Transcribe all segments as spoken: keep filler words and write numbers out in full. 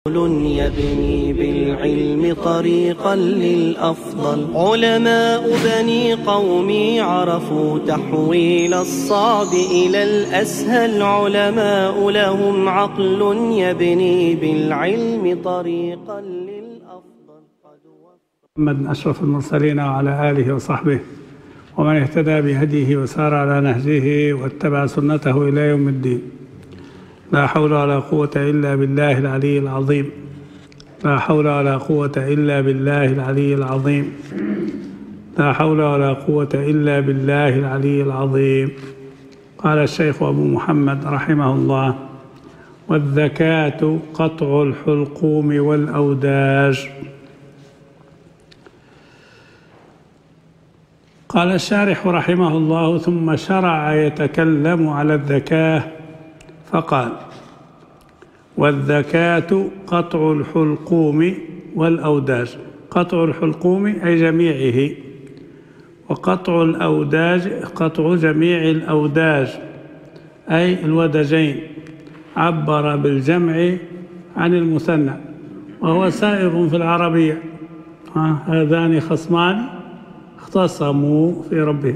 يبني بالعلم طريقا للأفضل. علماء بني قومي عرفوا تحويل الصعب إلى الأسهل. علماء لهم عقل يبني بالعلم طريقا للأفضل. محمد أشرف المرسلين وعلى آله وصحبه ومن اهتدى بهديه وسار على نهجه واتبع سنته إلى يوم الدين. لا حول ولا قوة إلا بالله العلي العظيم. لا حول ولا قوة إلا بالله العلي العظيم. لا حول ولا قوة إلا بالله العلي العظيم. قال الشيخ أبو محمد رحمه الله: والذكاة قطع الحلقوم والأوداج. قال الشارح رحمه الله: ثم شرع يتكلم على الذكاة فقال: والذكاة قطع الحلقوم والأوداج. قطع الحلقوم أي جميعه، وقطع الأوداج قطع جميع الأوداج أي الودجين. عبر بالجمع عن المثنى وهو سائغ في العربية. هذان خصمان اختصموا في ربهم،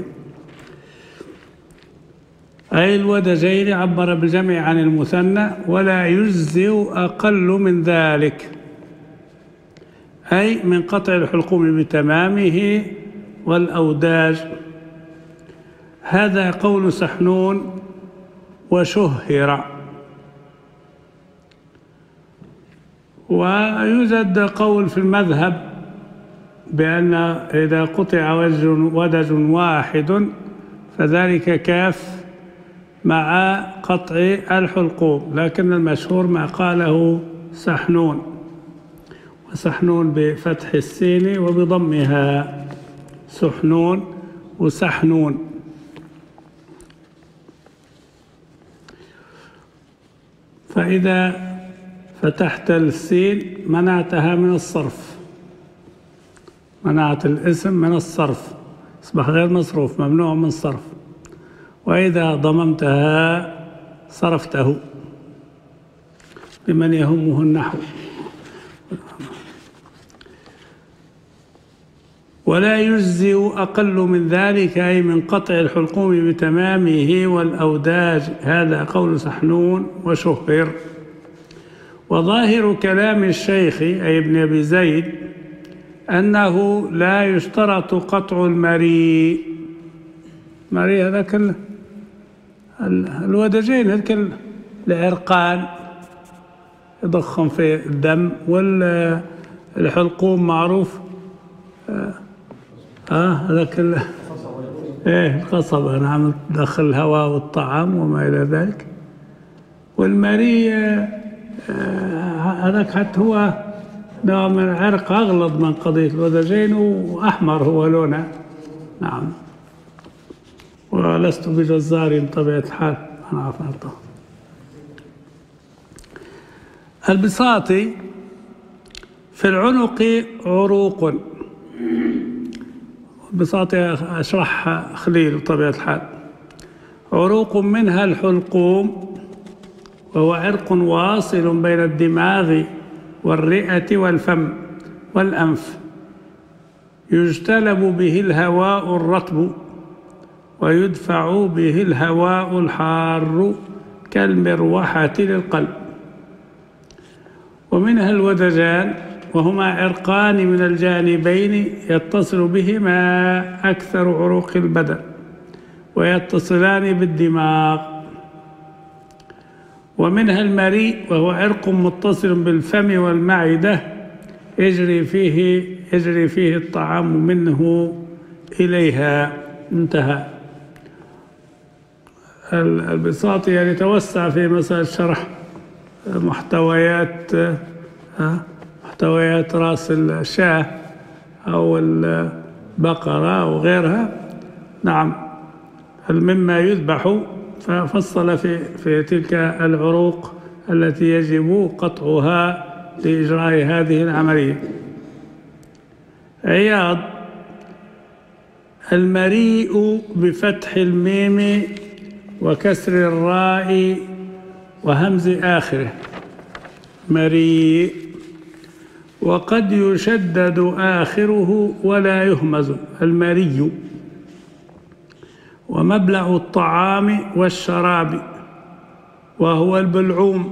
أي الودجين. عبر بالجمع عن المثنى ولا يجزئ أقل من ذلك، أي من قطع الحلقوم بتمامه والأوداج. هذا قول سحنون وشهر. ويوجد قول في المذهب بأن إذا قطع ودج واحد فذلك كاف مع قطع الحلقوم، لكن المشهور ما قاله سحنون، وسحنون بفتح السين وبضمها، سحنون وسحنون. فإذا فتحت السين منعتها من الصرف، منعت الاسم من الصرف، أصبح غير مصروف، ممنوع من الصرف. وإذا ضممتها صرفته لمن يهمه النحو. ولا يجزئ أقل من ذلك، أي من قطع الحلقوم بتمامه والأوداج. هذا قول سحنون وشهر. وظاهر كلام الشيخ أي ابن أبي زيد أنه لا يشترط قطع المريء. مريء هذا كله الودجين، هذا العرقان يضخم في الدم، والحلقوم معروف اه هذاك ايه القصبة، نعم، تدخل الهواء والطعام وما إلى ذلك. والمريء هذاك حتى هو نوع من العرق أغلظ من قضية الودجين، وأحمر هو لونه. نعم. ولست بجزار بطبيعة الحال، أنا عفوا. البساطي في العنق عروق. البساطي أشرحها خليل بطبيعة الحال. عروق منها الحلقوم، وهو عرق واصل بين الدماغ والرئة والفم والأنف، يجتلب به الهواء الرطب ويدفع به الهواء الحار كالمروحة للقلب. ومنها الودجان، وهما عرقان من الجانبين يتصل بهما أكثر عروق البدن ويتصلان بالدماغ. ومنها المريء، وهو عرق متصل بالفم والمعدة يجري فيه يجري فيه الطعام منه إليها. انتهى. البساطي يعني توسع في مسألة شرح محتويات محتويات رأس الشاة أو البقرة أو غيرها. نعم، مما يذبح، ففصل في في تلك العروق التي يجب قطعها لإجراء هذه العملية. عياض: المريء بفتح الميم وكسر الراء وهمز آخره. مريء، وقد يشدد آخره ولا يهمز المري، ومبلغ الطعام والشراب وهو البلعوم.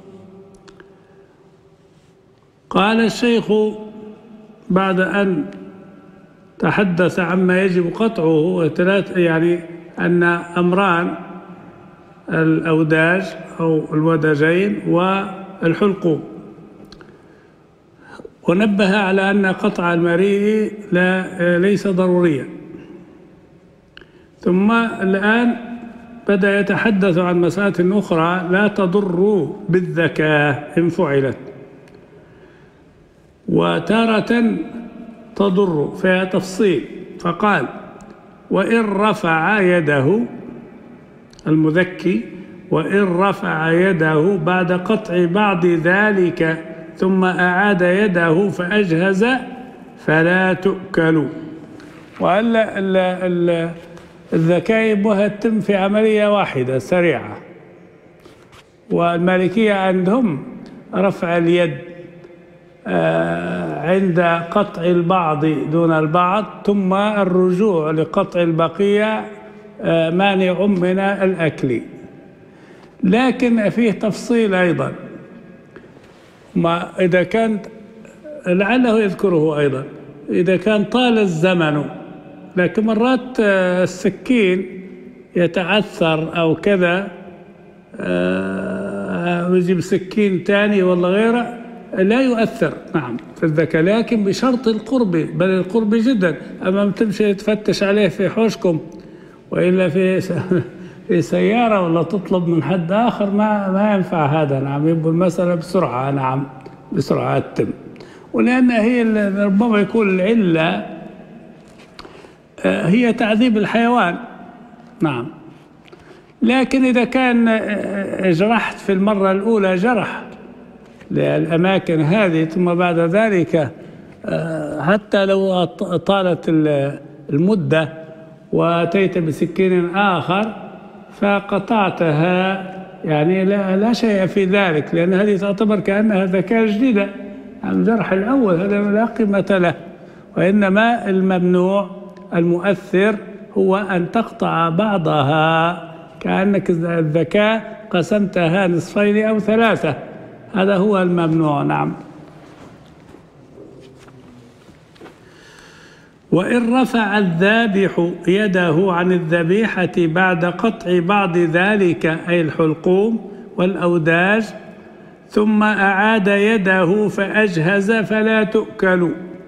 قال الشيخ بعد أن تحدث عما يجب قطعه ثلاث، يعني أن أمران: الأوداج أو الودجين والحلقوم، ونبه على أن قطع المريء لا ليس ضروريا. ثم الآن بدأ يتحدث عن مسألة أخرى لا تضر بالذكاة إن فعلت، وتارة تضر، فيها تفصيل. فقال: وإن رفع يده المذكي، وإن رفع يده بعد قطع بعض ذلك ثم أعاد يده فأجهز فلا تؤكل. وألا الذكاء يبغى تتم في عملية واحدة سريعة، والمالكية عندهم رفع اليد عند قطع البعض دون البعض، ثم الرجوع لقطع البقية مانع من الأكل. لكن فيه تفصيل أيضا، ما إذا كانت لعله يذكره أيضا، إذا كان طال الزمن، لكن مرات السكين يتعثر أو كذا ويجيب سكين تاني ولا غيره لا يؤثر نعم في الذكاء، لكن بشرط القرب، بل القرب جدا. أما تمشي تفتش عليه في حوشكم وإلا في في سيارة ولا تطلب من حد آخر ما ما ينفع هذا. نعم، يبقى المسألة بسرعة، نعم بسرعة تتم. ولأن هي ربما يكون العلة هي تعذيب الحيوان، نعم. لكن إذا كان جرحت في المرة الأولى جرح للأماكن هذه، ثم بعد ذلك حتى لو طالت المدة وأتيت بسكين آخر فقطعتها، يعني لا, لا شيء في ذلك، لأن هذه تعتبر كأنها ذكاء جديدة. الجرح الأول هذا لا قيمة له، وإنما الممنوع المؤثر هو أن تقطع بعضها، كأنك الذكاء قسمتها نصفين أو ثلاثة، هذا هو الممنوع. نعم. وإن رفع الذابح يده عن الذبيحة بعد قطع بعض ذلك، أي الحلقوم والأوداج، ثم أعاد يده فأجهز فلا تؤكل.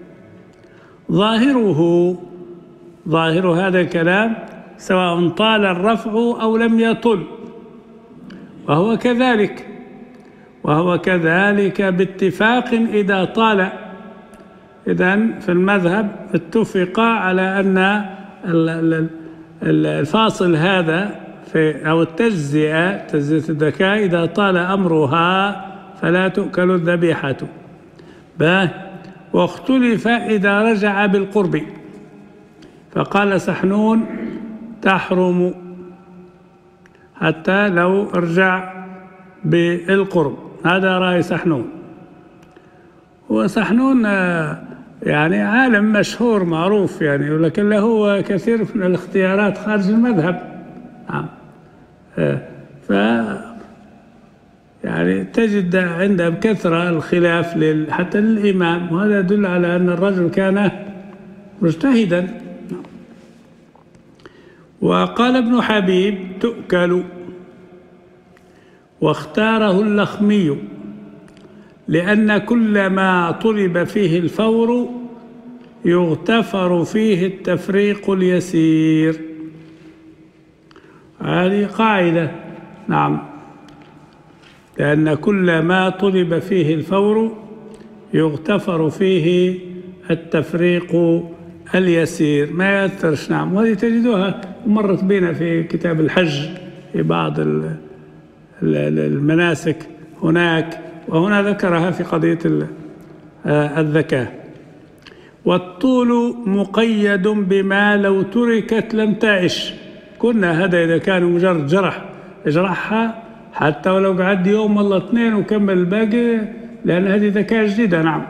ظاهره ظاهر هذا الكلام سواء طال الرفع أو لم يطل، وهو كذلك وهو كذلك باتفاق إذا طال. إذن في المذهب اتفق على أن الفاصل هذا في أو التجزئة تجزئة الذكاء إذا طال أمرها فلا تؤكل الذبيحة. واختلف إذا رجع بالقرب، فقال سحنون تحرم حتى لو رجع بالقرب، هذا رأي سحنون. وسحنون يعني عالم مشهور معروف يعني، ولكن له كثير من الاختيارات خارج المذهب. نعم. ف يعني تجد عنده بكثرة الخلاف حتى للإمام، وهذا يدل على أن الرجل كان مجتهدا. وقال ابن حبيب تؤكل، واختاره اللخمي، لأن كل ما طلب فيه الفور يغتفر فيه التفريق اليسير. هذه قاعدة. نعم، لأن كل ما طلب فيه الفور يغتفر فيه التفريق اليسير، ما يأثرش. نعم، وهذه تجدوها مرت بنا في كتاب الحج في بعض المناسك هناك، وهنا ذكرها في قضية الذكاء. والطول مقيد بما لو تركت لم تعش. كنا هذا إذا كان مجرد جرح يجرحها حتى ولو قعد يوم والله اثنين وكمل الباقي، لأن هذه ذكاء جديدة. نعم.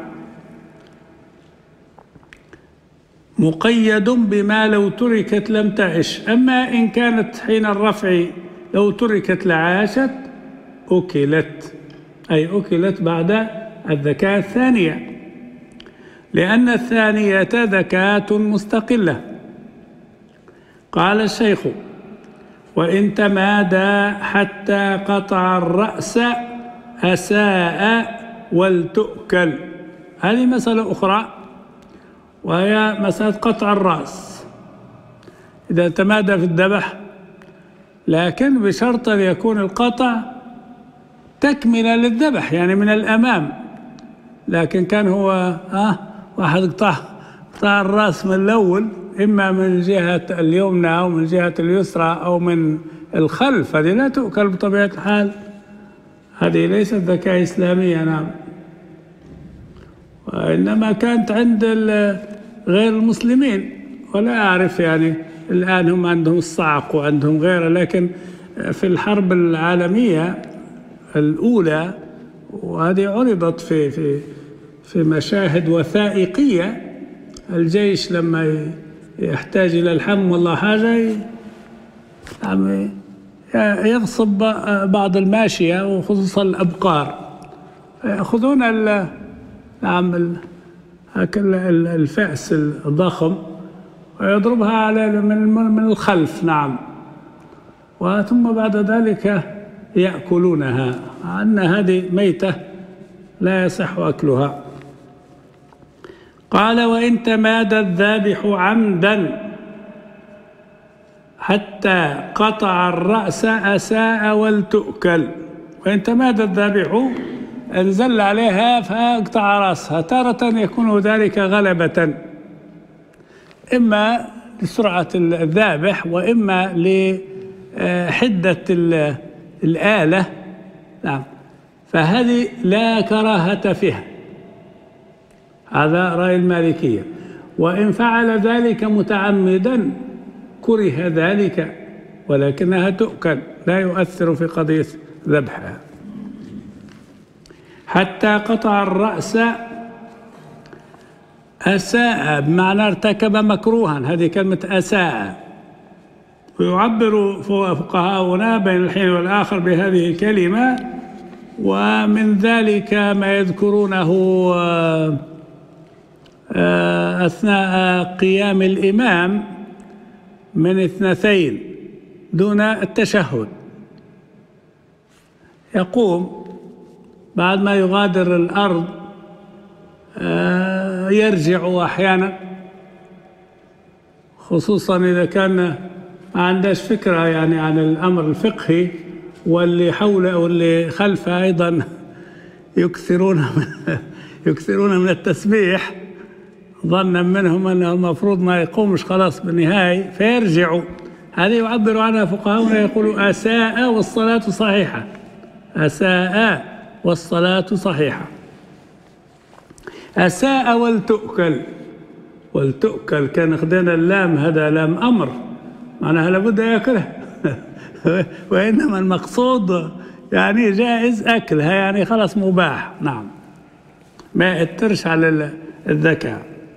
مقيد بما لو تركت لم تعش. أما إن كانت حين الرفع لو تركت لعاشت أكلت، أي أكلت بعد الذكاء الثانية، لأن الثانية ذكاة مستقلة. قال الشيخ: وإن تمادى حتى قطع الرأس أساء ولتؤكل. هذه مسألة أخرى، وهي مسألة قطع الرأس إذا تمادى في الذبح، لكن بشرط أن يكون القطع تكملة للذبح، يعني من الأمام. لكن كان هو آه واحد قطع قطع الرأس من الأول، إما من جهة اليمنى أو من جهة اليسرى أو من الخلف، هذه لا تؤكل بطبيعة الحال، هذه ليست ذكاء إسلامية. نعم. وإنما كانت عند غير المسلمين، ولا أعرف يعني الآن هم عندهم الصعق وعندهم غيره، لكن في الحرب العالمية الأولى، وهذه عرضت في في في مشاهد وثائقية، الجيش لما يحتاج إلى الحم والله حاجة يغصب بعض الماشية وخصوصا الأبقار، يأخذون ال نعم الفأس الضخم ويضربها على من الخلف. نعم. وثم بعد ذلك يأكلونها، أن هذه ميتة لا يصح أكلها. قال: وإن تمادى الذابح عمدا حتى قطع الرأس أساء ولتؤكل. وإن تمادى الذابح انزل عليها فاقطع رأسها، تارة يكون ذلك غلبة، إما لسرعة الذابح وإما لحدة الآلة. نعم. فهذه لا كراهة فيها، هذا رأي المالكية. وإن فعل ذلك متعمدا كره ذلك، ولكنها تؤكل، لا يؤثر في قضية ذبحها. حتى قطع الرأس أساء بمعنى ارتكب مكروها، هذه كلمة أساء. ويعبر فقهاؤنا بين الحين والآخر بهذه الكلمة، ومن ذلك ما يذكرونه أثناء قيام الإمام من اثنتين دون التشهد، يقوم بعد ما يغادر الأرض يرجع أحيانا، خصوصا إذا كان ما عندهش فكرة يعني عن الأمر الفقهي، واللي حوله واللي خلفه أيضا يكثرون من يكثرون من التسبيح، ظنا منهم أنه المفروض ما يقومش خلاص بالنهاية فيرجعوا. هذه يعبر عنها فقهاؤنا، يقولوا أساء والصلاة صحيحة، أساء والصلاة صحيحة. أساء ولتؤكل، ولتؤكل كان خدنا اللام، هذا لام أمر، معناها لابد يأكلها وإنما المقصود يعني جائز أكلها، يعني خلاص مباح. نعم. ما يأثرش على الذكاء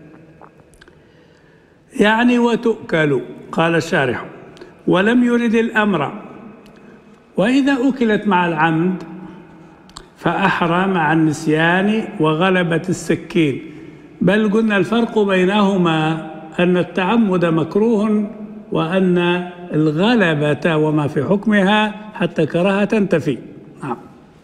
يعني. وتؤكل قال الشارح: ولم يرد الأمر. وإذا أكلت مع العمد فأحرى مع النسيان وغلبة السكين. بل قلنا الفرق بينهما أن التعمد مكروه، وأن الغلبة وما في حكمها حتى كراهة تنتفي. نعم.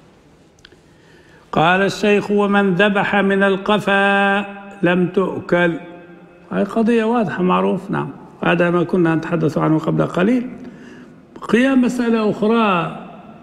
قال الشيخ: ومن ذبح من القفا لم تؤكل. هذه قضية واضحة معروف. نعم. هذا ما كنا نتحدث عنه قبل قليل. قيام مسألة أخرى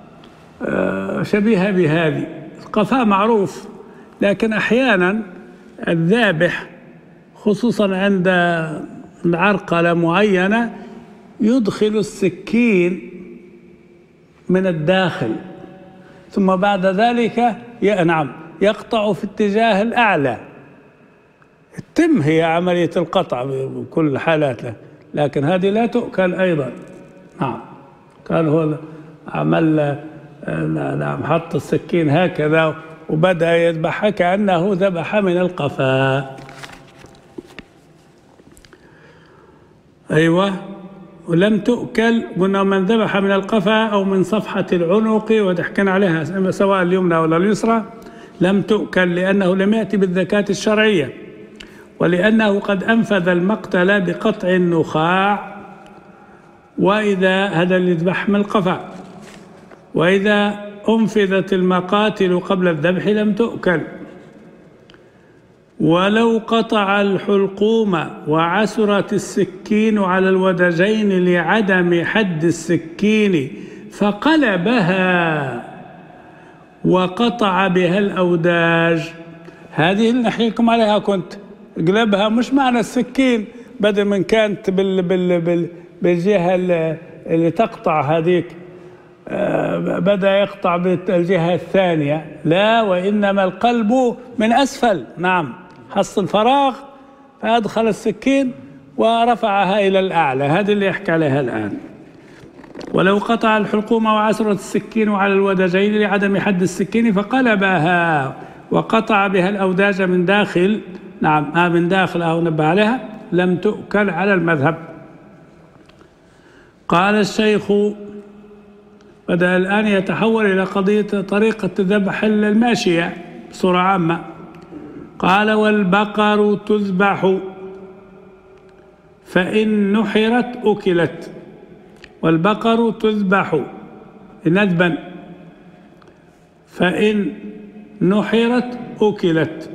شبيهة بهذه. القفاء معروف، لكن أحيانا الذابح خصوصا عند العرقلة معينة يدخل السكين من الداخل، ثم بعد ذلك ينعم يقطع في اتجاه الأعلى. تتم هي عملية القطع بكل حالاتها، لكن هذه لا تؤكل أيضا. نعم. كان هو عمل نعم حط السكين هكذا وبدأ يذبحها كأنه ذبح من القفاء. أيوة. ولم تؤكل، قلنا من ذبح من القفاء أو من صفحة العنق وتحكينا عليها سواء اليمنى ولا اليسرى لم تؤكل، لأنه لم يأتي بالزكاة الشرعية، ولأنه قد أنفذ المقتل بقطع النخاع، وإذا هذا اللي يذبح من القفاء، وإذا أنفذت المقاتل قبل الذبح لم تؤكل. ولو قطع الحلقوم وعسرت السكين على الودجين لعدم حد السكين فقلبها وقطع بها الأوداج، هذه اللي نحكيكم عليها كنت قلبها، مش معنى السكين بدل من كانت بال بال بال بالجهة اللي تقطع هذيك بدأ يقطع بالجهة الثانية، لا، وإنما القلب من أسفل. نعم، حصل فراغ فأدخل السكين ورفعها إلى الأعلى، هذا اللي يحكي عليها الآن. ولو قطع الحلقوم وعسرت السكين على الودجين لعدم حد السكين فقلبها وقطع بها الأوداج من داخل، نعم آه من داخل أو نبه عليها، لم تؤكل على المذهب. قال الشيخ، بدأ الآن يتحول إلى قضية طريقة ذبح الماشية بصورة عامة. قال: والبقر تذبح فإن نحرت أكلت. والبقر تذبح ندبا فإن نحرت أكلت.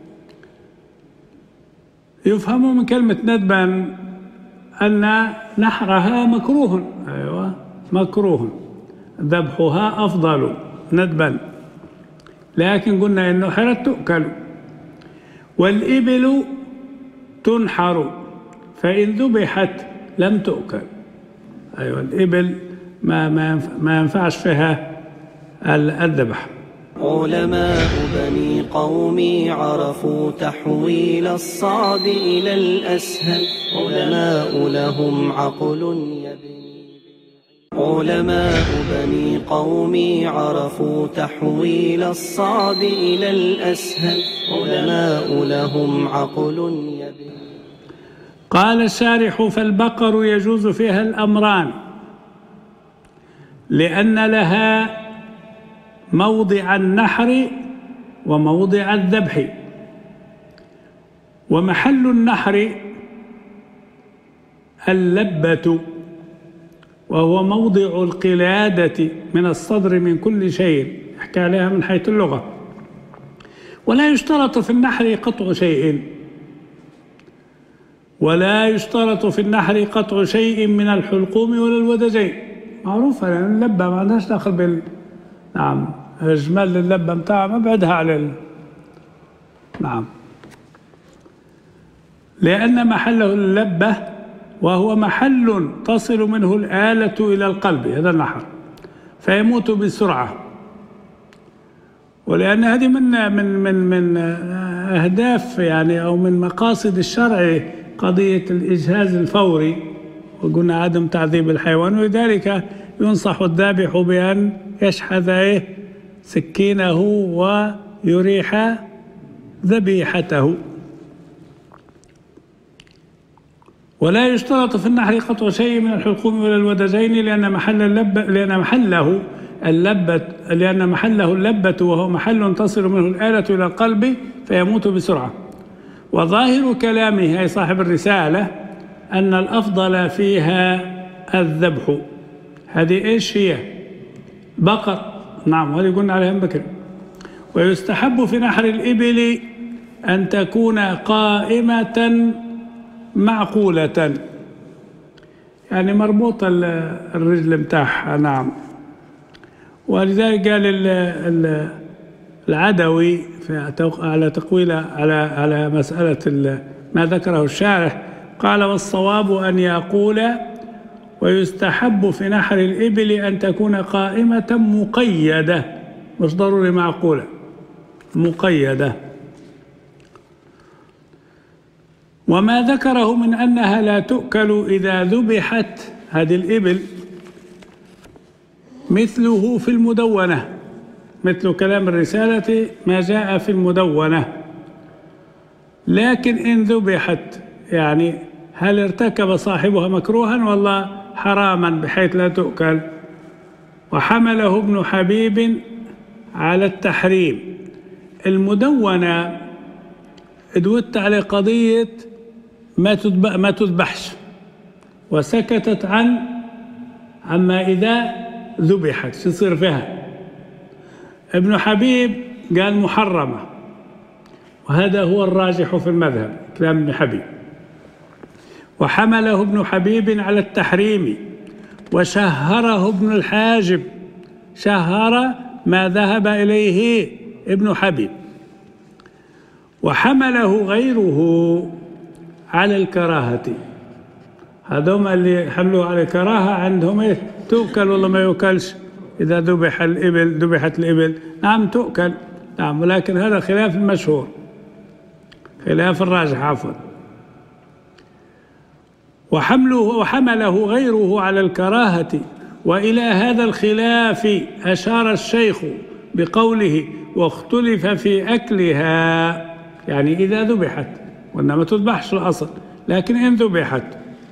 يفهم من كلمة ندبا أن نحرها مكروه، أيوة مكروه، ذبحها أفضل ندبا، لكن قلنا إن نحرت تؤكل. والإبل تنحر فإن ذبحت لم تؤكل. أيوة الإبل ما ما ما ينفعش فيها الذبح. علماء بني قومي عرفوا تحويل الصعب إلى الأسهل، علماء لهم عقل يبني. علماء بني قومي عرفوا تحويل الصعب إلى الأسهل، علماء لهم عقل يبني. قال الشارح: فالبقر يجوز فيها الأمران، لأن لها موضع النحر وموضع الذبح، ومحل النحر اللبة، وهو موضع القلادة من الصدر من كل شيء، يحكي عليها من حيث اللغة. ولا يشترط في النحر قطع شيء، ولا يشترط في النحر قطع شيء من الحلقوم ولا الودجين، معروفة لأن يعني اللبة ما عندهاش دخل بال نعم إجمال اللبة متاعها مبعدها على ال... نعم، لأن محله اللبة وهو محل تصل منه الآلة إلى القلب، هذا النحر، فيموت بسرعة. ولأن هذه من من من من أهداف يعني أو من مقاصد الشرع قضية الإجهاز الفوري، وقلنا عدم تعذيب الحيوان، ولذلك ينصح الذابح بأن يشحذ سكينه ويريح ذبيحته. ولا يشترط في النحر قطع شيء من الحلقوم ولا الودجين، لأن محل اللبة لأن محله اللبة لأن محله اللبة وهو محل تصل منه الآلة إلى القلب فيموت بسرعة. وظاهر كلامه أي صاحب الرسالة أن الأفضل فيها الذبح. هذه إيش هي؟ بقر، نعم، وهذه قلنا عليها بكر. ويستحب في نحر الإبل أن تكون قائمة معقولة، يعني مربوطة الرجل متاعها، نعم. ولذلك قال العدوي على تقويل على على مسألة ما ذكره الشارح، قال: والصواب أن يقول: ويستحب في نحر الإبل أن تكون قائمة مقيدة، مش ضروري معقولة، مقيدة. وما ذكره من أنها لا تؤكل إذا ذبحت هذه الإبل مثله في المدونة، مثل كلام الرسالة ما جاء في المدونة. لكن إن ذبحت، يعني هل ارتكب صاحبها مكروها ولا حراما بحيث لا تؤكل؟ وحمله ابن حبيب على التحريم. المدونة ادوت على قضية ما تذبح ما تذبحش، وسكتت عن عما إذا ذبحت شو يصير فيها. ابن حبيب قال محرمة، وهذا هو الراجح في المذهب كلام ابن حبيب. وحمله ابن حبيب على التحريم، وشهره ابن الحاجب، شهر ما ذهب إليه ابن حبيب. وحمله غيره على الكراهة، هذوم اللي حملوا على الكراهة عندهم ايه؟ تؤكل ولا ما يؤكلش؟ إذا ذبح الإبل ذبحت الإبل نعم تؤكل، نعم، ولكن هذا خلاف المشهور، خلاف الراجح عفوا. وحمله وحمله غيره على الكراهة. وإلى هذا الخلاف أشار الشيخ بقوله واختلف في أكلها، يعني إذا ذبحت، وإنما تذبحش الأصل، لكن إن ذبحت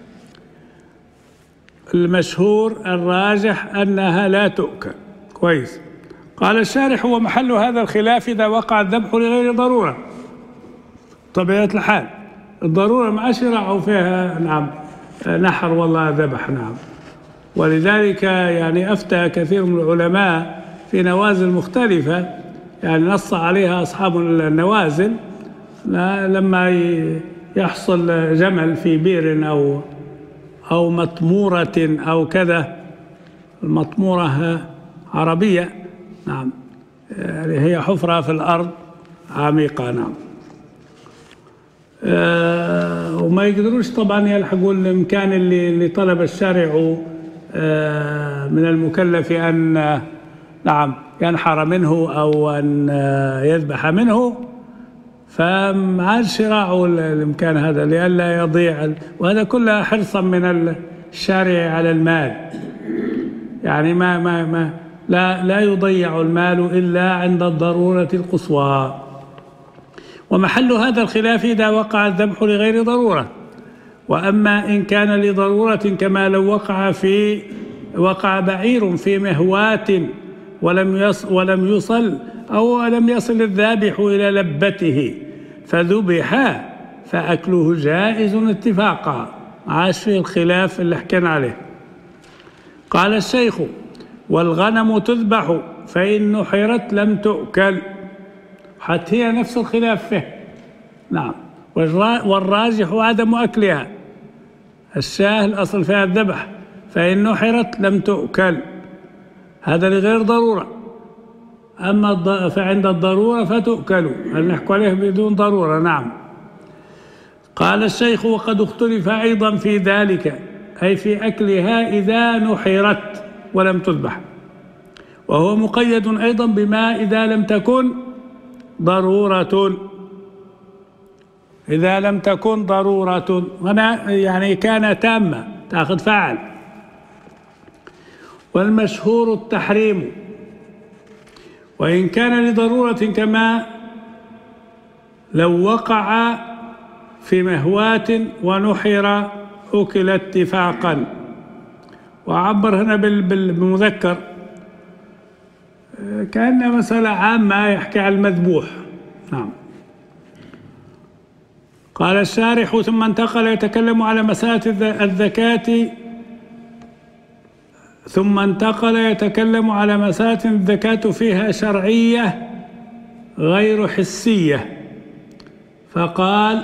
المشهور الراجح أنها لا تؤكل. كويس. قال الشارح ومحل هذا الخلاف إذا وقع الذبح لغير ضرورة، طبيعة الحال الضرورة ما شرعوا فيها نعم نحر والله ذبح، نعم. ولذلك يعني أفتى كثير من العلماء في نوازل مختلفة، يعني نص عليها أصحاب النوازل لما يحصل جمل في بئر أو أو مطمورة أو كذا. المطمورة عربية، نعم، يعني هي حفرة في الأرض عميقة، نعم. أه وما يقدروش طبعا يلحقوا الإمكان اللي, اللي طلب الشارع أه من المكلف أن أه نعم ينحر منه أو أن أه يذبح منه، فما عادش راعوا الإمكان هذا لئلا يضيع، وهذا كله حرصا من الشارع على المال، يعني ما ما ما لا لا يضيع المال إلا عند الضرورة القصوى. ومحل هذا الخلاف إذا وقع الذبح لغير ضرورة. وأما إن كان لضرورة كما لو وقع في وقع بعير في مهواة ولم يص ولم يصل أو لم يصل الذابح إلى لبته فذبح فأكله جائز اتفاقا، عاش في الخلاف اللي حكينا عليه. قال الشيخ والغنم تذبح فإن نحرت لم تؤكل، حتى هي نفس الخلاف فيه، نعم. والراجح عدم أكلها، الشاه الأصل فيها الذبح، فإن نحرت لم تؤكل، هذا لغير ضرورة. أما فعند الضرورة فتؤكل، هل نحكي عليه بدون ضرورة، نعم. قال الشيخ وقد اختلف أيضا في ذلك، أي في أكلها إذا نحرت ولم تذبح، وهو مقيد أيضا بما إذا لم تكن ضرورة، إذا لم تكن ضرورة، هنا يعني كان تامة تأخذ فعل. والمشهور التحريم، وإن كان لضرورة كما لو وقع في مهواة ونحر أكل اتفاقا. وعبر هنا بالمذكر كأنها مسألة عامة يحكي عن المذبوح، نعم. قال الشارح ثم انتقل يتكلم على مسألة الزكاة ثم انتقل يتكلم على مسألة الزكاة فيها شرعية غير حسية، فقال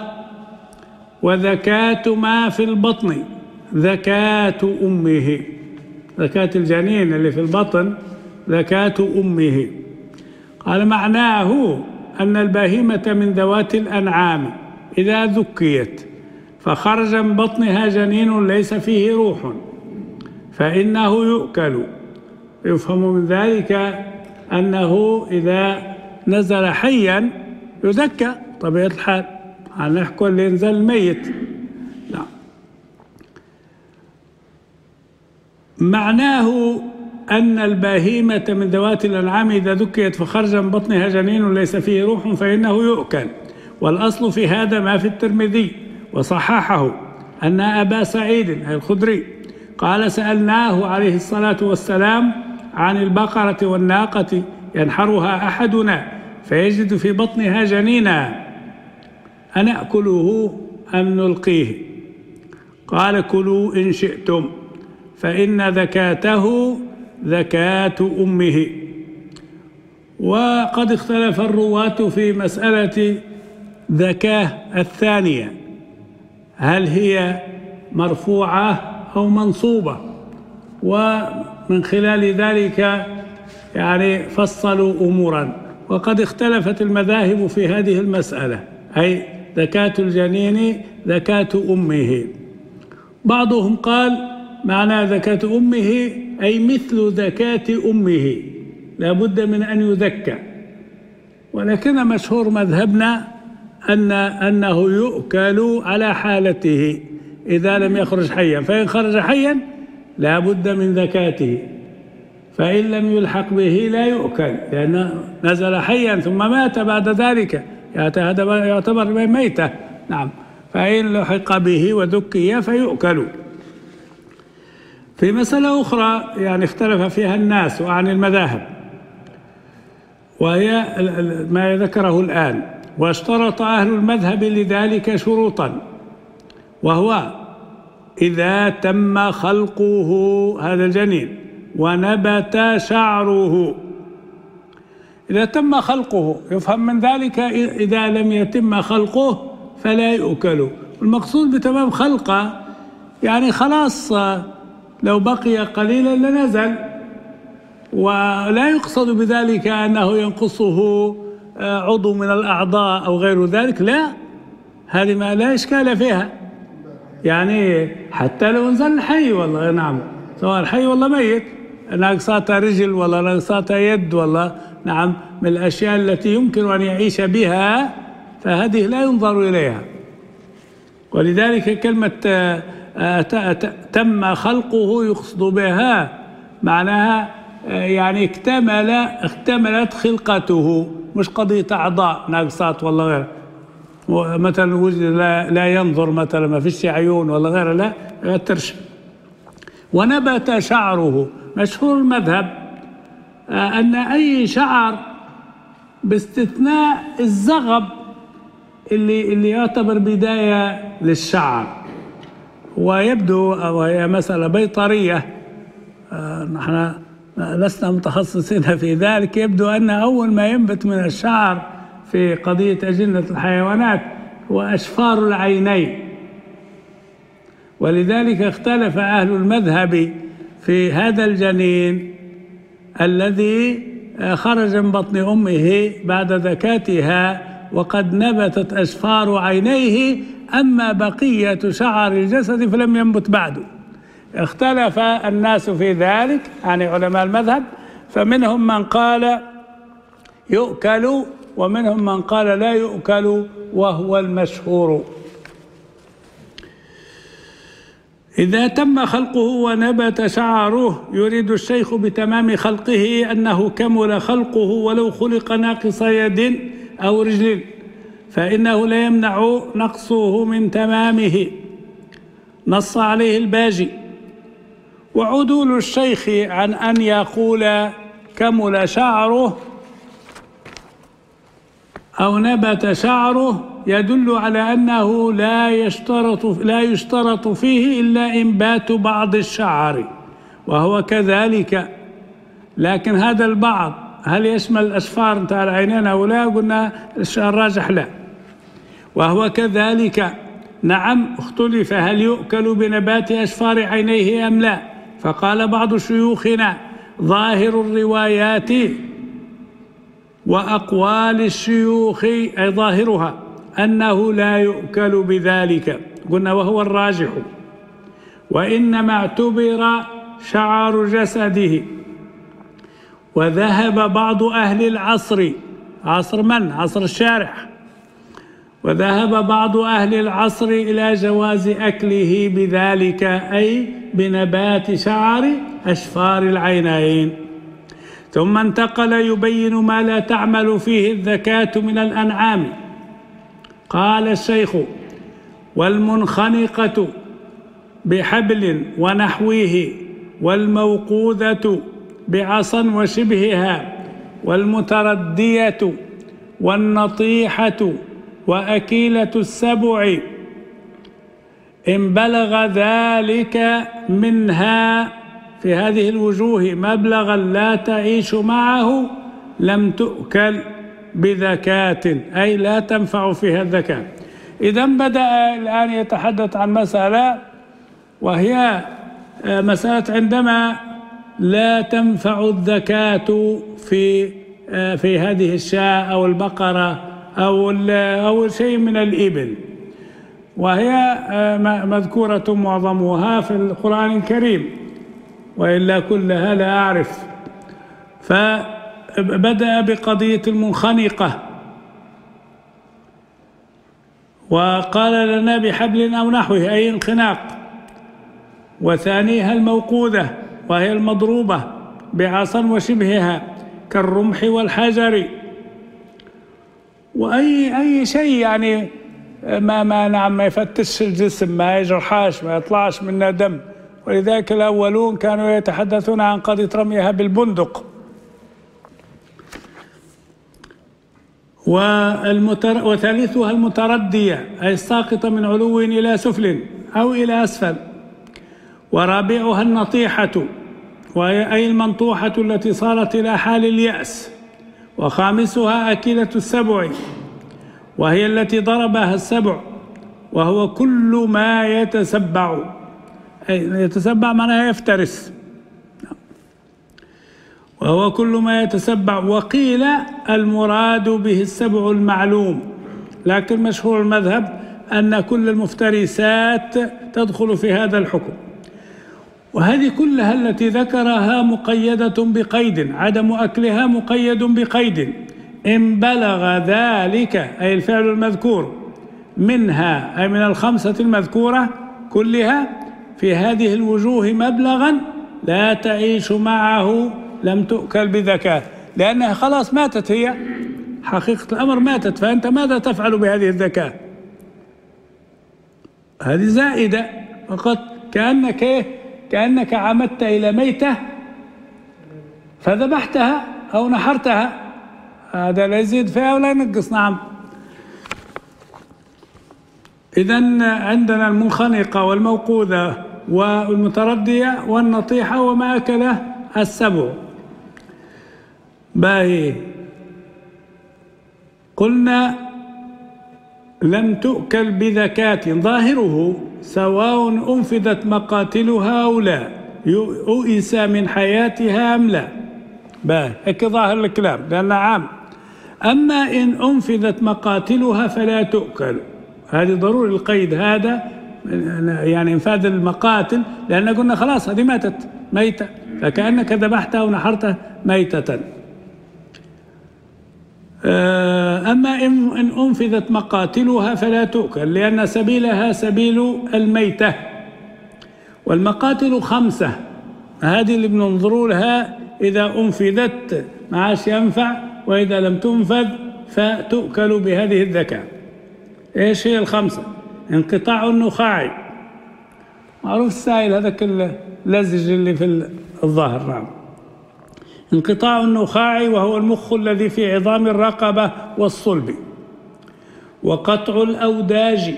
وزكاة ما في البطن زكاة أمه، زكاة الجنين اللي في البطن زكاة أمه. قال معناه أن البهيمة من ذوات الأنعام إذا ذكيت فخرج من بطنها جنين ليس فيه روح فإنه يؤكل. يفهم من ذلك أنه إذا نزل حيا يذكى طبيعة الحال، عن نحكي اللي ينزل ميت، لا. معناه أن البهيمة من ذوات الأنعام إذا ذكيت فخرج من بطنها جنين ليس فيه روح فإنه يؤكل. والأصل في هذا ما في الترمذي وصححه أن أبا سعيد الخدري قال سألناه عليه الصلاة والسلام عن البقرة والناقة ينحرها أحدنا فيجد في بطنها جنينا أنأكله أم نلقيه؟ قال كلوا إن شئتم فإن ذكاته ذكاة أمه. وقد اختلف الرواة في مسألة ذكاة الثانية، هل هي مرفوعة أو منصوبة؟ ومن خلال ذلك يعني فصلوا أمورا، وقد اختلفت المذاهب في هذه المسألة، أي ذكاة الجنين ذكاة أمه. بعضهم قال معنى ذكاة أمه أي مثل ذكاة أمه، لا بد من أن يذكى. ولكن مشهور مذهبنا أن أنه يؤكل على حالته إذا لم يخرج حيا، فإن خرج حيا لا بد من ذكاته، فإن لم يلحق به لا يؤكل لأنه نزل حيا ثم مات بعد ذلك، هذا يعتبر ميتة. نعم، فإن لحق به وذكي فيؤكل. في مسألة أخرى يعني اختلف فيها الناس عن المذاهب، وهي ما ذكره الآن. واشترط أهل المذهب لذلك شروطا، وهو إذا تم خلقه هذا الجنين ونبت شعره. إذا تم خلقه يفهم من ذلك إذا لم يتم خلقه فلا يؤكل. المقصود بتمام خلقه يعني خلاص لو بقي قليلا لنزل، ولا يقصد بذلك أنه ينقصه عضو من الأعضاء أو غير ذلك، لا، هذه ما لا إشكال فيها، يعني حتى لو نزل حي والله، نعم، سواء حي والله ميت، ناقصاتها رجل ولا ناقصاتها يد والله، نعم، من الأشياء التي يمكن أن يعيش بها فهذه لا ينظر إليها. ولذلك كلمة تم خلقه يقصد بها معناها يعني اكتمل اكتملت خلقته، مش قضية أعضاء ناقصات ولا غير، مثلا وجد لا, لا ينظر مثلا، ما فيش عيون ولا غيره، لا يترش. ونبت شعره، مشهور المذهب أن أي شعر باستثناء الزغب اللي اللي يعتبر بداية للشعر، ويبدو وهي مسألة بيطرية، نحن لسنا متخصصين في ذلك، يبدو أن أول ما ينبت من الشعر في قضية أجنة الحيوانات هو أشفار العينين. ولذلك اختلف أهل المذهب في هذا الجنين الذي خرج من بطن أمه بعد ذكاتها وقد نبتت أشفار عينيه، أما بقية شعر الجسد فلم ينبت بعد. اختلف الناس في ذلك، يعني علماء المذهب، فمنهم من قال يؤكل ومنهم من قال لا يؤكل، وهو المشهور. إذا تم خلقه ونبت شعره، يريد الشيخ بتمام خلقه أنه كمل خلقه ولو خلق ناقص يد أو رجل، فإنه لا يمنع نقصه من تمامه، نص عليه الباجي. وعدول الشيخ عن أن يقول كمل شعره أو نبت شعره يدل على أنه لا يشترط لا يشترط فيه إلا إنبات بعض الشعر، وهو كذلك. لكن هذا البعض هل يشمل الأشفار نتاع العينين أو لا؟ قلنا الراجح لا. وهو كذلك، نعم، اختلف هل يؤكل بنبات أشفار عينيه أم لا، فقال بعض شيوخنا ظاهر الروايات وأقوال الشيوخ أي ظاهرها أنه لا يؤكل بذلك، قلنا وهو الراجح، وإنما اعتبر شعر جسده. وذهب بعض أهل العصر، عصر من؟ عصر الشارح، وذهب بعض أهل العصر إلى جواز أكله بذلك، أي بنبات شعر أشفار العينين. ثم انتقل يبين ما لا تعمل فيه الذكاة من الأنعام. قال الشيخ: والمنخنقة بحبل ونحوه، والموقوذة بعصا وشبهها، والمتردية، والنطيحة، وأكيلة السبع، إن بلغ ذلك منها في هذه الوجوه مبلغا لا تعيش معه لم تؤكل بذكاة، أي لا تنفع فيها الذكاة. إذا بدأ الآن يتحدث عن مسألة، وهي مسألة عندما لا تنفع الذكاة في في هذه الشاة أو البقرة أو أو شيء من الإبل، وهي مذكورة معظمها في القرآن الكريم، وإلا كلها لا أعرف. فبدأ بقضية المنخنقة، وقال لنا بحبل أو نحوه، أي انخناق. وثانيها الموقوذة، وهي المضروبة بعصا وشبهها كالرمح والحجر، وأي أي شيء يعني ما ما نعم ما يفتش الجسم، ما يجرحاش، ما يطلعش منه دم. ولذلك الأولون كانوا يتحدثون عن قضية رميها بالبندق. والمتر... وثالثها المتردية، أي الساقطة من علو إلى سفل أو إلى أسفل. ورابعها النطيحة، أي المنطوحة التي صارت إلى حال اليأس. وخامسها أكيلة السبع، وهي التي ضربها السبع، وهو كل ما يتسبع، أي يتسبع معناها يفترس، وهو كل ما يتسبع. وقيل المراد به السبع المعلوم، لكن مشهور المذهب أن كل المفترسات تدخل في هذا الحكم. وهذه كلها التي ذكرها مقيدة بقيد، عدم أكلها مقيد بقيد، إن بلغ ذلك، أي الفعل المذكور، منها أي من الخمسة المذكورة كلها في هذه الوجوه مبلغا لا تعيش معه لم تؤكل بذكاة، لأنها خلاص ماتت، هي حقيقة الأمر ماتت، فأنت ماذا تفعل بهذه الذكاة؟ هذه زائدة فقط، كأنك كأنك عمدت إلى ميتة فذبحتها أو نحرتها، هذا لا يزيد فيها ولا ينقص. نعم. إذن عندنا المنخنقة والموقوذة والمتردية والنطيحة وما أكله السبع. باهي، قلنا لم تؤكل بذكاة، ظاهره سواء أنفذت مقاتلها أو لا، يؤس من حياتها أم لا. باهي، هيك ظاهر الكلام لأنه عام. أما إن أنفذت مقاتلها فلا تؤكل، هذه ضروري القيد هذا، يعني إنفاذ المقاتل، لأن قلنا خلاص هذه ماتت ميتة، فكأنك ذبحتها ونحرتها ميتة. أما إن أنفذت مقاتلها فلا تؤكل، لأن سبيلها سبيل الميتة. والمقاتل خمسة، هذه اللي بننظروا لها إذا أنفذت ما عادش ينفع، وإذا لم تنفذ فتؤكل بهذه الذكاة. إيش هي الخمسة؟ انقطاع النخاع، معروف السائل هذاك اللزج اللي في الظهر. نعم. انقطاع النخاع وهو المخ الذي في عظام الرقبة والصلب. وقطع الأوداج،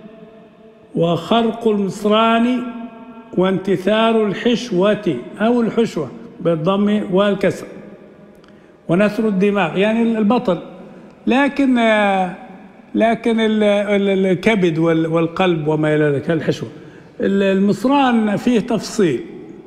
وخرق المصران، وانتثار الحشوة أو الحشوة بالضم والكسر، ونثر الدماغ يعني البطن، لكن لكن الكبد والقلب وما إلى ذلك الحشوة. المصران فيه تفصيل،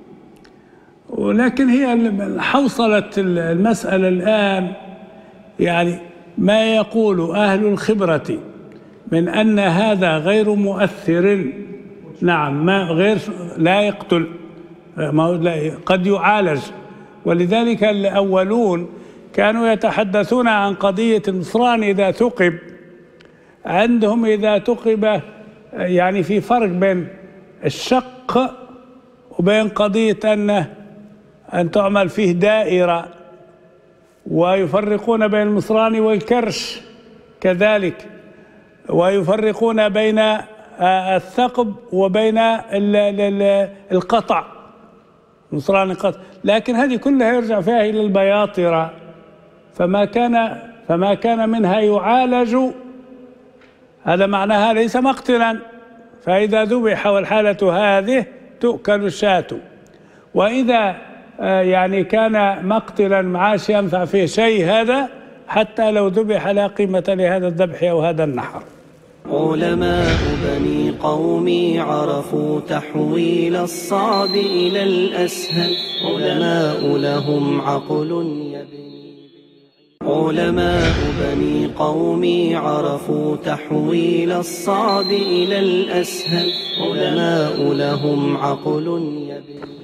ولكن هي حوصلة المسألة الآن يعني ما يقول أهل الخبرة من أن هذا غير مؤثر. نعم، ما غير لا يقتل، قد يعالج. ولذلك الأولون كانوا يتحدثون عن قضية المصران إذا ثقب عندهم إذا تقب، يعني في فرق بين الشق وبين قضية أن أن تعمل فيه دائرة، ويفرقون بين المصران والكرش كذلك، ويفرقون بين الثقب وبين القطع، مصران القطع، لكن هذه كلها يرجع فيها إلى البياطرة، فما كان فما كان منها يعالج هذا معناها ليس مقتلا، فإذا ذبح والحالة هذه تؤكل الشاة. وإذا يعني كان مقتلا معاش ينفع فيه شيء هذا، حتى لو ذبح لا قيمة لهذا الذبح أو هذا النحر. علماء بني قومي عرفوا تحويل الصعب إلى الأسهل، علماء لهم عقل يبني. علماء بني قومي عرفوا تحويل الصعب إلى الأسهل، علماء لهم عقل يبني.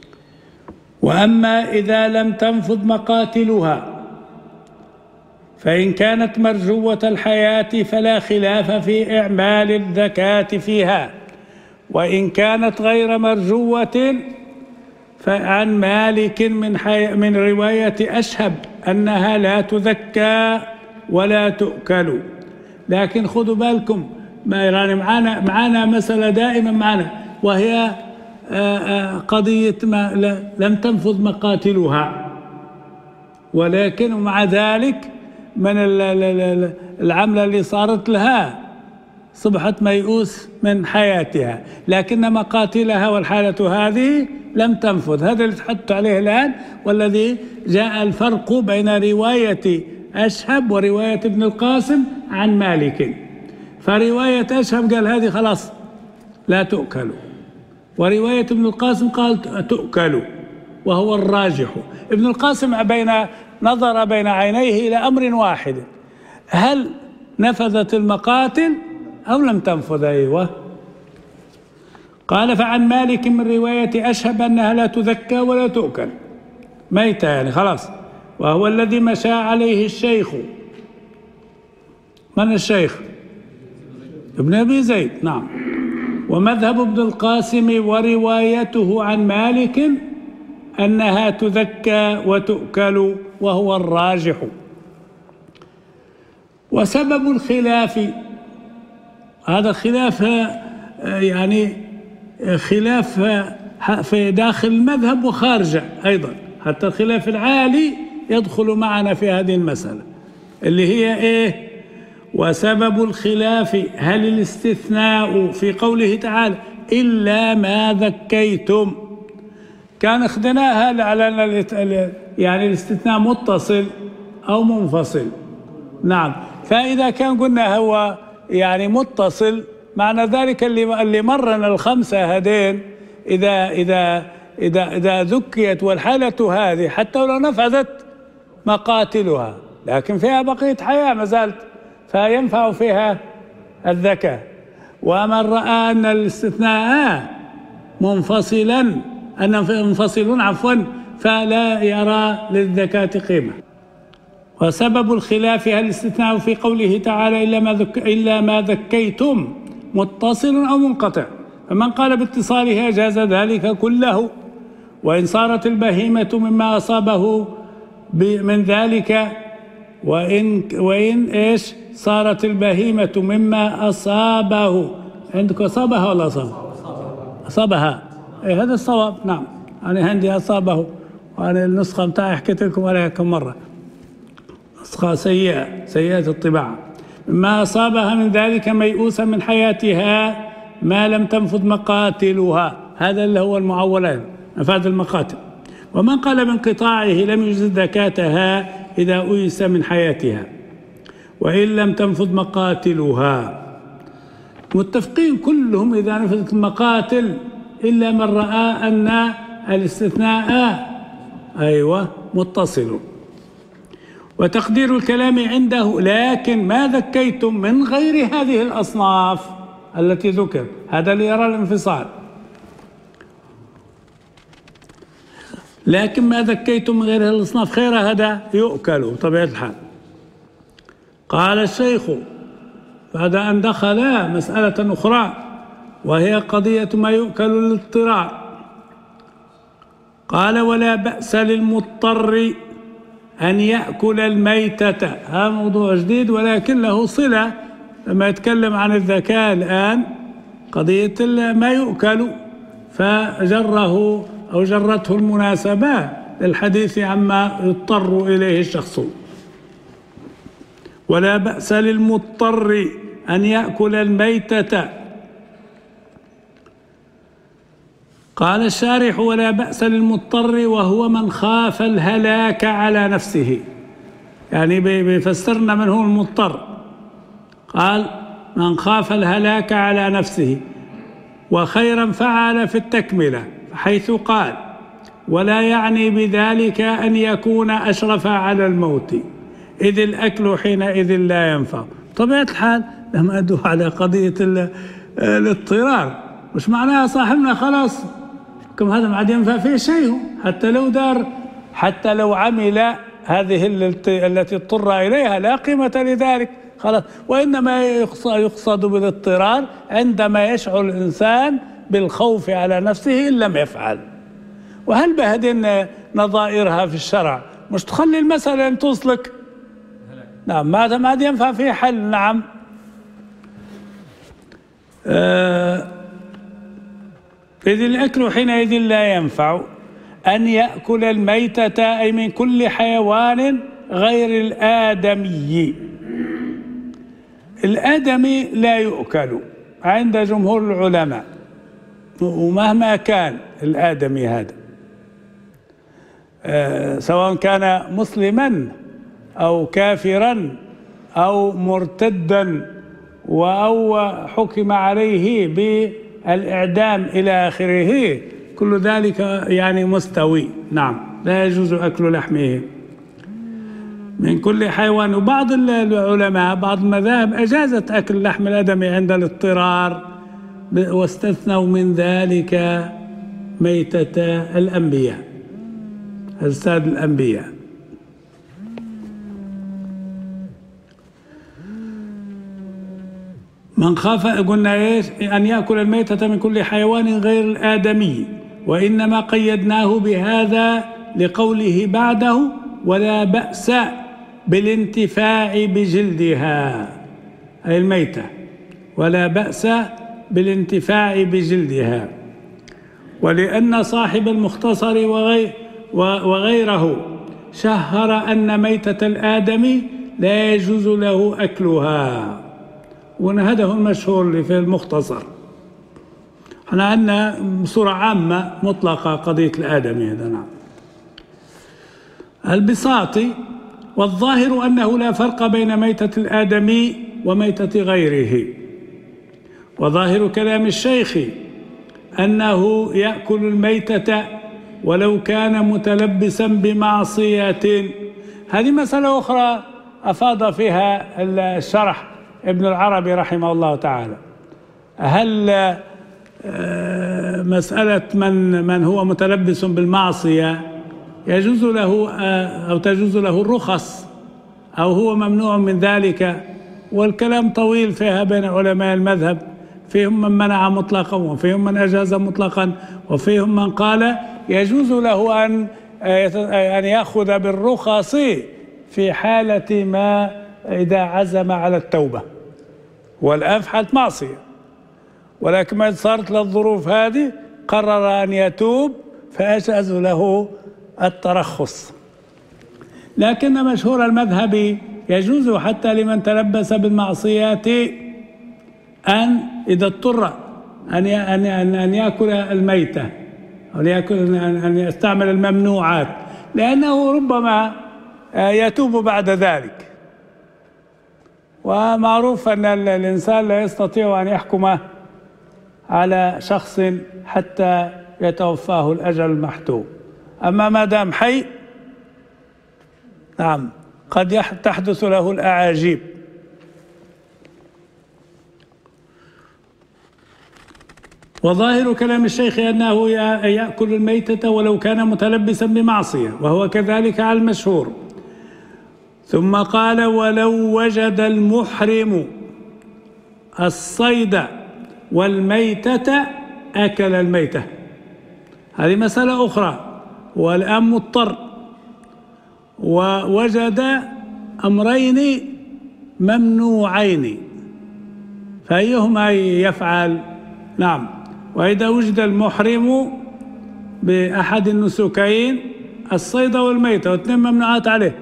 وأما إذا لم تنفذ مقاتلها فإن كانت مرجوة الحياة فلا خلاف في إعمال الزكاة فيها، وإن كانت غير مرجوة فعن مالك من, من رواية أشهب أنها لا تزكى ولا تؤكل. لكن خذوا بالكم، ما يعني معانا معانا مسألة دائما معنا، وهي قضية ما لم تنفذ مقاتلها، ولكن مع ذلك من العملة اللي صارت لها صبحت ميؤوس من حياتها، لكن مقاتلها والحالة هذه لم تنفذ. هذا اللي تحدث عليه الآن، والذي جاء الفرق بين رواية أشهب ورواية ابن القاسم عن مالك. فرواية أشهب قال هذه خلاص لا تؤكل، ورواية ابن القاسم قال تؤكل، وهو الراجح. ابن القاسم بين نظر بين عينيه إلى أمر واحد: هل نفذت المقاتل أو لم تنفذ؟ أيوة. قال: فعن مالك من رواية أشهب أنها لا تزكى ولا تؤكل، ميتة يعني خلاص، وهو الذي مشى عليه الشيخ. من الشيخ؟ ابن أبي زيد، نعم. ومذهب ابن القاسم وروايته عن مالك أنها تزكى وتؤكل، وهو الراجح. وسبب الخلاف، هذا الخلاف يعني خلاف في داخل المذهب وخارجه أيضا، حتى الخلاف العالي يدخل معنا في هذه المسألة اللي هي إيه؟ وسبب الخلاف هل الاستثناء في قوله تعالى إلا ما ذكيتم، كان اخذناها على يعني الاستثناء متصل أو منفصل. نعم، فإذا كان قلنا هو يعني متصل، معنى ذلك اللي اللي مرنا الخمسة هذين إذا إذا إذا إذا ذكيت والحالة هذه حتى لو نفذت مقاتلها لكن فيها بقية حياة ما زالت، فينفع فيها الذكاة. ومن رأى أن الاستثناء منفصلا أن منفصل عفوا فلا يرى للزكاة قيمة. وسبب الخلاف هل الاستثناء في قوله تعالى إلا ما, ذك إلا ما ذكيتم متصل أو منقطع، فمن قال باتصالها جاز ذلك كله. وإن صارت البهيمة مما أصابه من ذلك وإن, وإن إيش صارت البهيمة مما أصابه، عندك أصابها ولا أصابها؟ أصابها، إيه هذا الصواب. نعم، أنا عندي أصابه، وأنا النسخة متاعي حكيت لكم عليها كم مرة، نسخة سيئة سيئة الطباعة. مما أصابها من ذلك ميؤوسا من حياتها ما لم تنفذ مقاتلها، هذا اللي هو المعولان نفاذ المقاتل. ومن قال بانقطاعه لم يجز زكاتها إذا أيس من حياتها وإن لم تنفذ مقاتلها. متفقين كلهم إذا نفذت المقاتل إلا من رأى أن الاستثناء أيوة متصل. وتقدير الكلام عنده لكن ما ذكيتم من غير هذه الأصناف التي ذكر، هذا اللي يرى الانفصال. لكن ما ذكيتم من غير هذه الأصناف خير هذا يؤكل بطبيعة الحال. قال الشيخ بعد أن دخل مسألة أخرى وهي قضية ما يؤكل للاضطرار. قال: ولا بأس للمضطر أن يأكل الميتة. هذا موضوع جديد ولكن له صلة لما يتكلم عن الذكاء الآن، قضية ما يؤكل، فجره أو جرته المناسبة للحديث عما يضطر إليه الشخص. ولا بأس للمضطر أن يأكل الميتة. قال الشارح: ولا بأس للمضطر وهو من خاف الهلاك على نفسه. يعني بيفسرنا من هو المضطر. قال: من خاف الهلاك على نفسه، وخيرا فعل في التكملة، حيث قال: ولا يعني بذلك أن يكون أشرف على الموت، إذ الأكل حينئذ لا ينفع. طبيعة الحال لما أدوا على قضية الاضطرار، مش معناها صاحبنا خلاص كم هذا ما عاد ينفع فيه شيء، حتى لو دار، حتى لو عمل هذه التي اضطر إليها لا قيمة لذلك خلاص. وإنما يقصد بالاضطرار عندما يشعر الإنسان بالخوف على نفسه إن لم يفعل. وهل بهدين نظائرها في الشرع؟ مش تخلي المسألة أن توصلك. نعم، ماذا ما عاد ينفع فيه حل. نعم. آه إذ الأكل حينئذ لا ينفع أن يأكل الميتة، أي من كل حيوان غير الآدمي. الآدمي لا يؤكل عند جمهور العلماء، ومهما كان الآدمي هذا، آه سواء كان مسلما أو كافرا أو مرتدا أو حكم عليه بالإعدام إلى آخره، كل ذلك يعني مستوي. نعم، لا يجوز أكل لحمه من كل حيوان. وبعض العلماء بعض المذاهب أجازت أكل لحم الآدمي عند الاضطرار، واستثنوا من ذلك ميتة الأنبياء، أجساد الأنبياء. من خاف قلنا إيش؟ أن يأكل الميتة من كل حيوان غير الآدمي، وإنما قيدناه بهذا لقوله بعده: ولا بأس بالانتفاع بجلدها، أي الميتة، ولا بأس بالانتفاع بجلدها. ولأن صاحب المختصر وغيره شهر أن ميتة الآدمي لا يجوز له أكلها، وهذا هو المشهور اللي في المختصر. احنا عندنا بصورة عامة مطلقة قضية الآدمي هذا. نعم. البساطي: والظاهر أنه لا فرق بين ميتة الآدمي وميتة غيره، وظاهر كلام الشيخ أنه يأكل الميتة ولو كان متلبسا بمعصية. هذه مسألة أخرى أفاض فيها الشرح ابن العربي رحمه الله تعالى. هل مسألة من من هو متلبس بالمعصية يجوز له أو تجوز له الرخص، أو هو ممنوع من ذلك؟ والكلام طويل فيها بين علماء المذهب، فيهم من منع مطلقا، وفيهم من أجاز مطلقا، وفيهم من قال يجوز له أن أن يأخذ بالرخص في حالة ما إذا عزم على التوبة، والآن في حالة معصية، ولكن ما صارت للظروف هذه قرر أن يتوب فأجاز له الترخص. لكن مشهور المذهب يجوز حتى لمن تلبس بالمعصيات أن إذا اضطر أن أن يأكل الميتة أو يأكل أن يستعمل الممنوعات، لأنه ربما يتوب بعد ذلك. ومعروف أن الإنسان لا يستطيع أن يحكم على شخص حتى يتوفاه الأجل المحتوم، أما ما دام حي نعم قد تحدث له الأعاجيب. وظاهر كلام الشيخ أنه يأكل الميتة ولو كان متلبسا بمعصية، وهو كذلك على المشهور. ثم قال: ولو وجد المحرم الصيد والميتة أكل الميتة، هذه مسألة أخرى. والآن مضطر ووجد أمرين ممنوعين، فأيهما يفعل؟ نعم، وإذا وجد المحرم بأحد النسكين الصيد والميتة واثنين ممنوعات عليه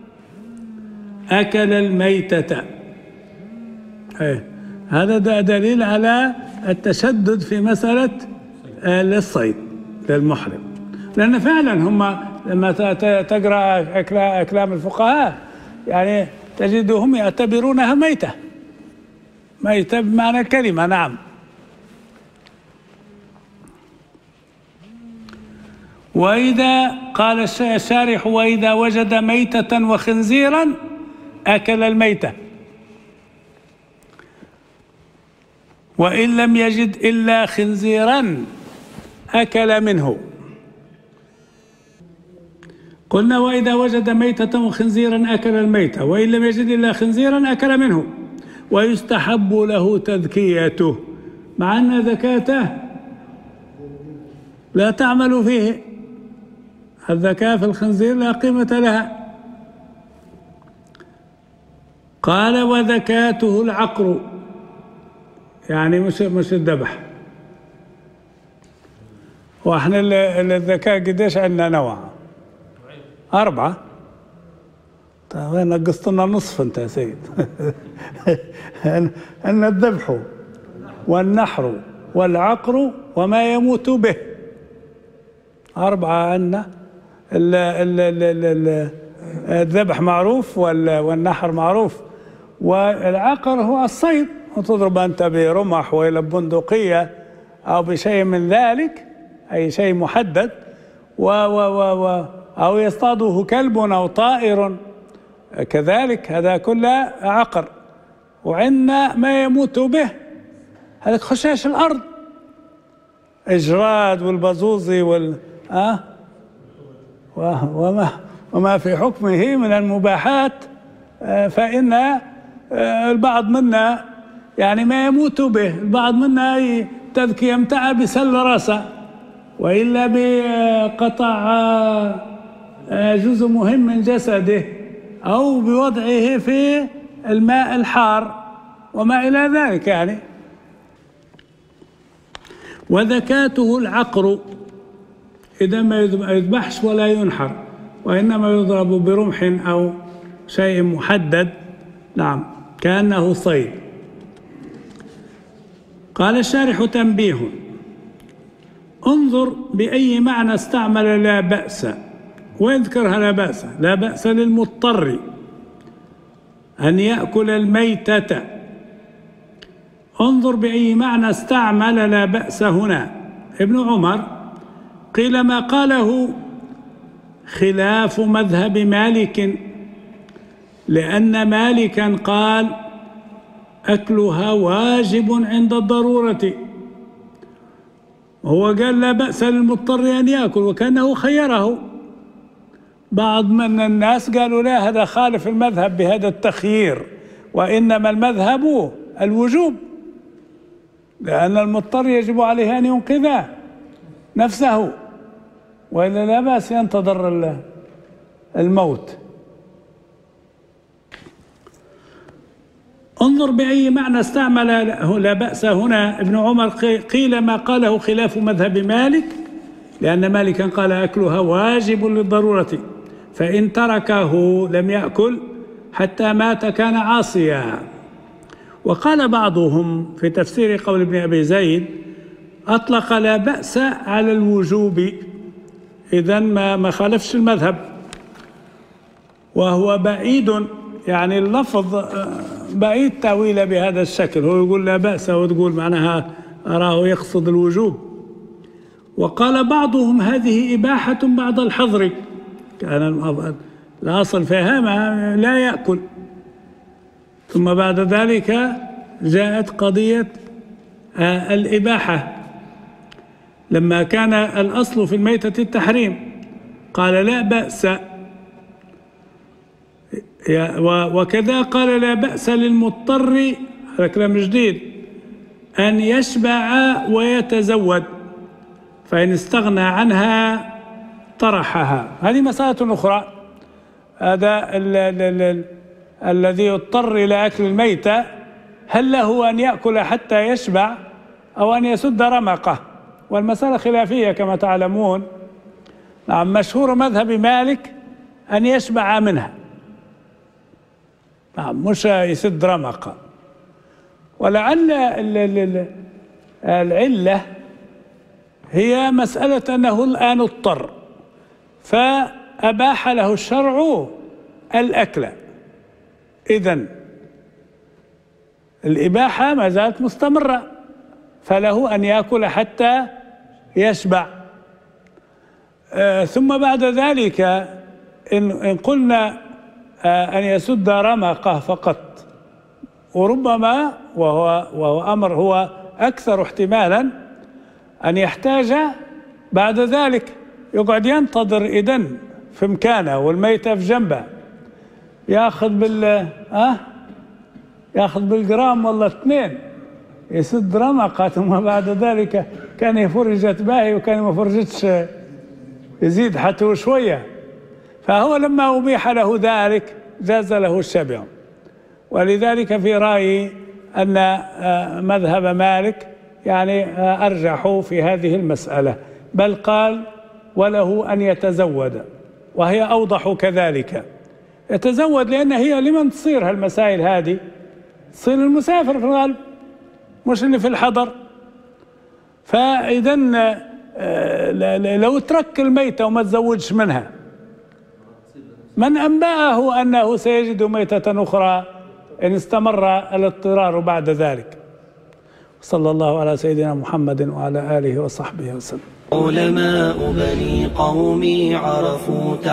أكل الميتة. أيه. هذا دليل على التشدد في مسألة الصيد للمحرم، لأن فعلا هم لما تقرأ أكلام الفقهاء يعني تجدهم يعتبرونها ميتة، ميتة بمعنى الكلمة. نعم. وإذا قال الشارح وإذا وجد ميتة وخنزيرا أكل الميتة، وإن لم يجد إلا خنزيرا أكل منه. قلنا وإذا وجد ميتة وخنزيرا أكل الميتة، وإن لم يجد إلا خنزيرا أكل منه. ويستحب له تذكيته، مع أن زكاته لا تعمل فيه، الزكاة في الخنزير لا قيمة لها. قال وزكاته العقر، يعني مش مش الذبح. واحنا الزكاة قديش عندنا نوع؟ أربعة. طيب نقصت لنا نصف أنت يا سيد. أن الذبح والنحر والعقر وما يموت به، أربعة عندنا. الذبح معروف والنحر معروف، والعقر هو الصيد، وتضرب أنت برمح وإلى بندقية أو بشيء من ذلك، أي شيء محدد، و و و و أو يصطاده كلب أو طائر كذلك، هذا كله عقر. وعندنا ما يموت به، هذا خشاش الأرض، إجراد والبزوزي وال آه وما وما في حكمه من المباحات، فإن البعض منا يعني ما يموت به، البعض منا تذكي يمتع بسل راسه، وإلا بقطع جزء مهم من جسده، أو بوضعه في الماء الحار وما إلى ذلك يعني. وزكاته العقر، إذا ما يذبحش ولا ينحر، وإنما يضرب برمح أو شيء محدد، نعم، كأنه صيد. قال الشارح تنبيه: انظر بأي معنى استعمل لا بأس، ويذكرها لا بأس. لا بأس للمضطر أن يأكل الميتة. انظر بأي معنى استعمل لا بأس هنا. ابن عمر قيل ما قاله خلاف مذهب مالك، لأن مالكا قال أكلها واجب عند الضرورة، وهو قال لا بأس للمضطر أن يأكل، وكأنه خيره. بعض من الناس قالوا لا، هذا خالف المذهب بهذا التخيير، وإنما المذهب الوجوب، لأن المضطر يجب عليه أن ينقذ نفسه، وإلا لا بأس ينتظر الموت. انظر بأي معنى استعمل لا بأس هنا. ابن عمر قيل ما قاله خلاف مذهب مالك، لأن مالكا قال أكلها واجب للضرورة، فإن تركه لم يأكل حتى مات كان عاصيا. وقال بعضهم في تفسير قول ابن أبي زيد أطلق لا بأس على الوجوب، إذن ما ما خالفش المذهب، وهو بعيد، يعني اللفظ بعيد تأويله بهذا الشكل. هو يقول لا بأس وتقول معناها أراه يقصد الوجوب. وقال بعضهم هذه إباحة بعد الحظر، كان الأصل فيها ما لا يأكل، ثم بعد ذلك جاءت قضية الإباحة، لما كان الأصل في الميتة التحريم قال لا بأس. وكذا قال لا بأس للمضطر هذا كلام جديد، أن يشبع ويتزود، فإن استغنى عنها طرحها. هذه مسألة أخرى. هذا الذي يضطر إلى أكل الميتة هل له أن يأكل حتى يشبع أو أن يسد رمقه؟ والمسألة خلافية كما تعلمون. نعم، مشهور مذهب مالك أن يشبع منها، نعم، مش يسد رمقه. ولعل العلة هي مسألة أنه الآن اضطر فأباح له الشرع الأكل، إذن الإباحة ما زالت مستمرة، فله أن يأكل حتى يشبع. آه ثم بعد ذلك إن, إن قلنا آه أن يسد رمقه فقط، وربما وهو, وهو أمر هو أكثر احتمالا أن يحتاج بعد ذلك، يقعد ينتظر إذن في مكانه والميتة في جنبه، ياخذ بال أه ياخذ بالجرام والله اثنين يسد رمقه، ثم بعد ذلك كان فرجت باهي وكان ما فرجتش يزيد حتى شويه. فهو لما أبيح له ذلك جاز له الشبع. ولذلك في رأيي أن مذهب مالك يعني أرجح في هذه المسألة، بل قال وله أن يتزود، وهي أوضح كذلك. يتزود لأن هي لمن تصير هالمسائل هذه؟ تصير المسافر في الغالب مش اللي في الحضر. فإذا لو ترك الميتة وما تزوجش منها، من أنبأه أنه سيجد ميتة أخرى إن استمر الاضطرار بعد ذلك؟ صلى الله على سيدنا محمد وعلى آله وصحبه وسلم. علماء بني قومي عرفوا